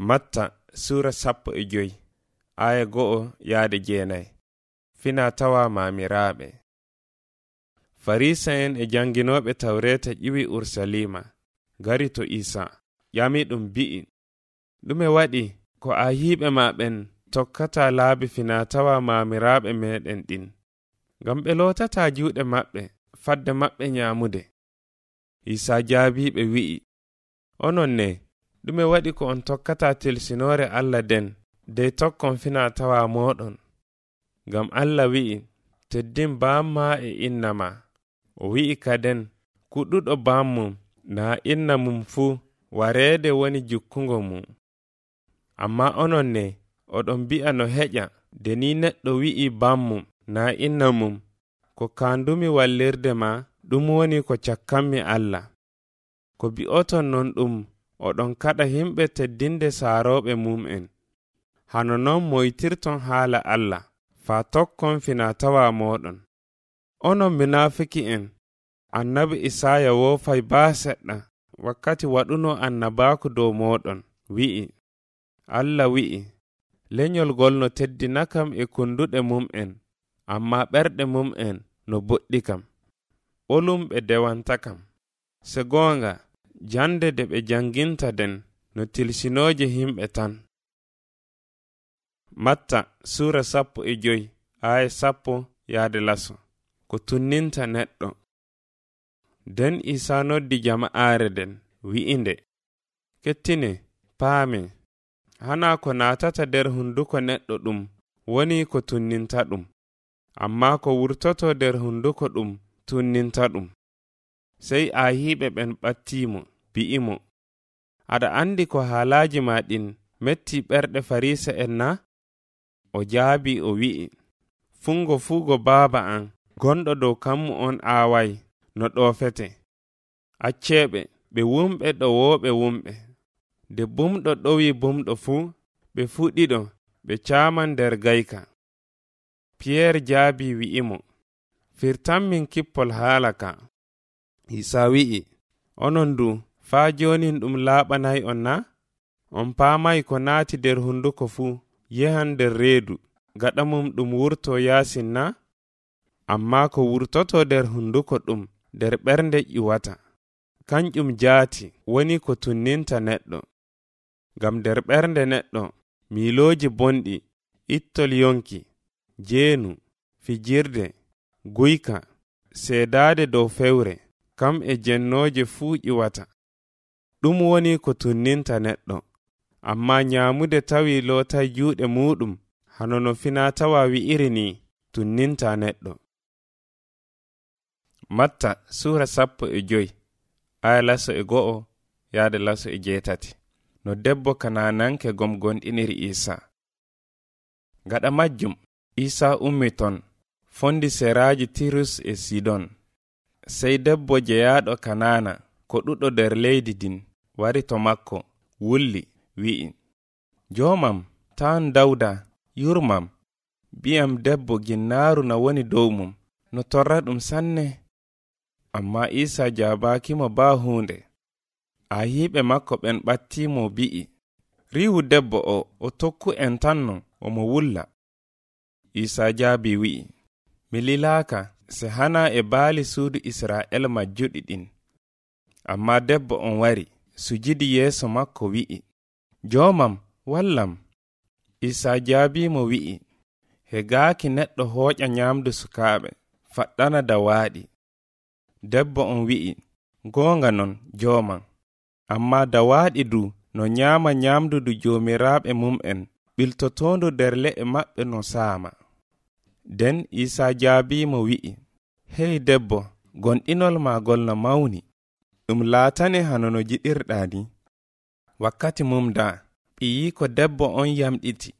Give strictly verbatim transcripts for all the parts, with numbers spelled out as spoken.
Matta sura sappo e joyi aya go'o yaade jeenay. Fina tawa maamiraɓe. Farisa'en e janginoɓe tawreta ƴiwi Ursalima gari to Isa ƴami ɗum bi'i, ɗume waɗi ko a hiɓe maɓen tokkata laabi fina tawa maamiraɓe meɗen ɗin, ngam ɓe lotata juuɗe maɓɓe fadde maɓɓe nyamude. Isa jaabiɓe wi'i, onon ne ɗume waɗi ko on tokkata tilsinore Allah den dey tokkon fina tawa moɗon, ngam Allah wi'i, teddin bamma e innama. O wi'i kaden, kuɗuɗo bammum na inna mum fu wareede woni jukkungo mum. Amma onon ne oɗon bi'a no heƴa de ni neɗɗo wi'i bammum na inna mum, ko kandumi wallirde ma ɗum woni ko cakkanmi Allah. Ko bi'oton non ɗum oɗon kaɗa himɓe teddinde saaroɓe mum'en. Hano non moytirton haala Allah faa tokkon fina tawa moɗon. Onon munafiki en, annabi Isaya woofay baa seɗɗa wakkati waɗuno annabaku dow moɗon, wi'i, Allah wi'i, lenyol gol no teddina kam e kunduɗe mum'en, amma ɓerɗe mum'en no boɗɗi kam. Olumɓe dewanta kam. Se goonga, jande de ɓe janginta den no tilsinooje himɓe tan. Matta sura sappo e joyi aya sappo yaade laso. Ko tunninta neɗɗo. Den Isa noddi jama'aare den wi'inde, kettine paame, hana ko naatata nder hunduko neɗɗo ɗum woni ko tunninta ɗum, amma ko wurtoto nder hunduko ɗum tunninta ɗum. Sey ahiɓe ɓen ɓattimo bi'imo, aɗa andi ko haalaaji ma ɗin metti ɓerɗe Farisa'en na? O jaabi o wi'i, fungo fuugo baaba an gonɗo dow kammu on aaway no ɗoofete. Acceɓe ɓe wumɓe ɗo wooɓe wumɓe. De bumɗo ɗowi bumɗo fuu, ɓe fuɗiɗo ɓe caaman nder gayka. Pierre jaabi wi'imo, firtan min kippol haala ka. Isa wi'i, onon du faa jonin ɗum laaɓanay on na? On paamay ko naati nder hunduko fuu yehan nder reedu, gaɗa mum ɗum wurto yaasin na? Amma ko wurtoto nder hunduko ɗum nder ɓernde ƴiwata. Kanƴum jaati woni ko tunninta neɗɗo. Ngam nder ɓernde neɗɗo miilooji bonɗi, ittol yonki, jeenu, fijirde, guyka, seedaade dow fewre, kam e jennooje fuu ƴiwata. Ɗum woni ko tunninta neɗɗo. Amma nyaamude tawi lootay juuɗe muɗum, hano no fina tawa wi'iri ni, tunninta neɗɗo. Matta sura sappo e joyi aya laso e go'o yaade laso e jeetati. No debbo Kanananke gom gonɗiniri Isa. Gaɗa majjum Isa ummi ton fondi seraaji Tirus e Sidon. Sey debbo jeyaaɗo Kanana ko ɗuɗo nder leydi din wari to makko, wulli, wi'i, joomam taan Dawda yurmam, bi'am debbo ginnaaru na woni dow mum, no torra ɗum sanne. Amma Isa jaabaakimo baa huunde. Ahiɓe makko ɓen ɓattimo bi'i, riiwu debbo o o tokku en tanno omo wulla. Isa jaabi wi'i, mi lilaaka se hana e baali suudu Isra'el majjuɗi ɗin. Amma debbo on wari sujidi yeeso makko wi'i, joomam wallam. Isa jaabimo wi'i, he gaaki neɗɗo hooƴa nyamdu sukaaɓe faɗɗana dawaaɗi. Debbo on wi'i, goonga non joomam, amma dawaaɗi du no nyaama nyamdu du joomiraaɓe mum'en ɓiltotondu nder le'e maɓɓe no saama. Den Isa jaabimo wi'i, hey debbo, gonɗinol ma gol no mawni, ɗum laatane hano no jiɗirɗaa ni. Wakkati mum da ɓiyi ko debbo on yamɗiti.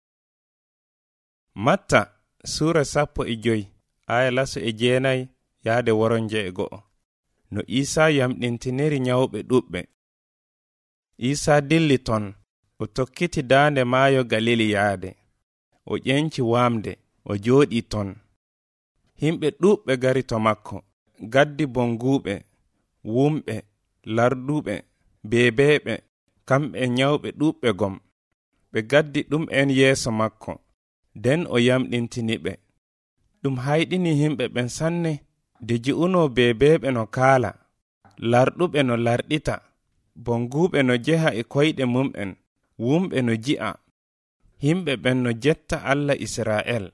Matta sura sappo e joyi aya laso e jeenay yaade woronje e go'o. No Isa yamɗintiniri nyawɓe ɗuɓɓe. Isa dilli ton, o tokkiti daande maayo Galili yaade. O ƴenci waamde, o jooɗi ton. Himɓe ɗuɓɓe gari to makko, gaddi bonguuɓe, wumɓe, larduɓe, beebeeɓe, kamɓe nyawɓe ɗuɓɓe gom. Ɓe gaddi ɗum en yeeso makko, nden o yamɗintini ɓe. Ɗum hayɗini himɓe ɓen sanne, de ji'uno beebeeɓe no kaala, larɗuɓe no larɗita, bonguuɓe no jeha e koyɗe mum'en, wumɓe no ji'a, himɓe ɓen no jetta Allah Isra'el.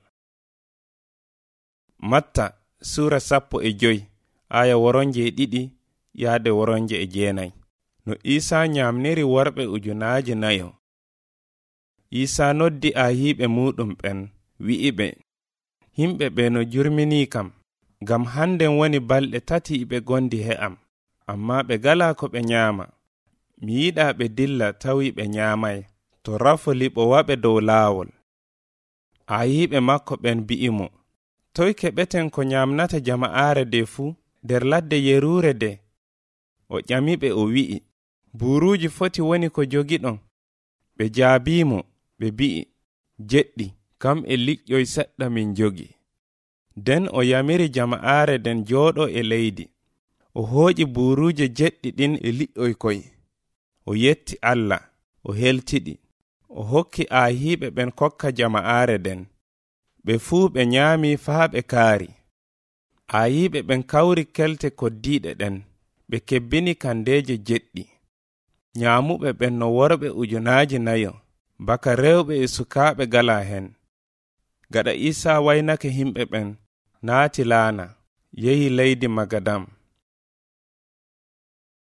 Matta Sura sappo e joyi, aya woronje e ɗiɗi yaade woronje e jeenayi. No Isaa nyamniri worɓe ujunaaje nayo. Isaa noddi ahiiɓe muɗum ɓen, wi'i ɓe, himɓe ɓe no jurminii kam, ngam hannden woni balɗe tati ɓe gondi he'am, amma ɓe galaa ko ɓe nyaama. Mi yiɗaa ɓe dilla tawi ɓe nyaamay, to rafo liɓo waɓe dow laawol. Ahiiɓe makko ɓen bi'i mo, toy keɓeten ko nyamnata jama'aare de fuu nder ladde yeruure de? O ƴamiɓe o wi'i, buuruuji foti woni ko jogiɗon? Ɓe jaabiimo, ɓe bi'i, jeɗɗi, kam e liƴƴoy seɗɗa min jogi. Nden o yamiri jama'aare den jooɗo e leydi. O hooƴi buuruuje jeɗɗi ɗin e liƴƴoy koy. O yetti Allah, o heltiɗi. O hokki ahiiɓe ɓen kokka jama'aare den. Ɓe fuu ɓe nyaami faa ɓe kaari. Ahiiɓe ɓen kawri kelte koddiiɗe ɗen, ɓe kebbini kandeeje jeɗɗi. Nyaamuɓe ɓen no worɓe ujunaaje nayo, baka rewɓe e sukaaɓe galaa hen. Gaɗa Isaa waynake himɓe ɓen, naati laana, yehi leydi Magadam.